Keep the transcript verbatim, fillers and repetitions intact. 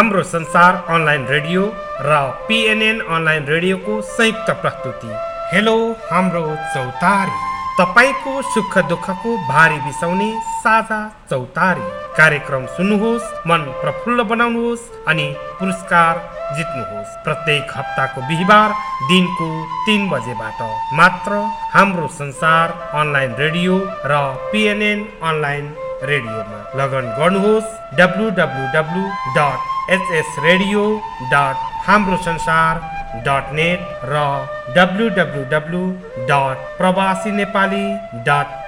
हाम्रो Sansar online radio र PNN online रेडियोको संयुक्त प्रस्तुति हेलो हाम्रो चौतारी, तपाईको सुख दुःखको भारी बिसाउने साझा चौतारी कार्यक्रम सुन्नुहोस्, मन प्रफुल्ल बनाउनुहोस् अनि पुरस्कार जित्नुहोस्। प्रत्येक हप्ताको बिहीबार दिनको तीन बजेबाट मात्र हाम्रो संसार अनलाइन रेडियो र पीएनएन अनलाइन रेडियोमा लगन गर्नुहोस् W W W dot HS radio dot Hamro Sansar dot net र W W W dot Pravasi Nepali dot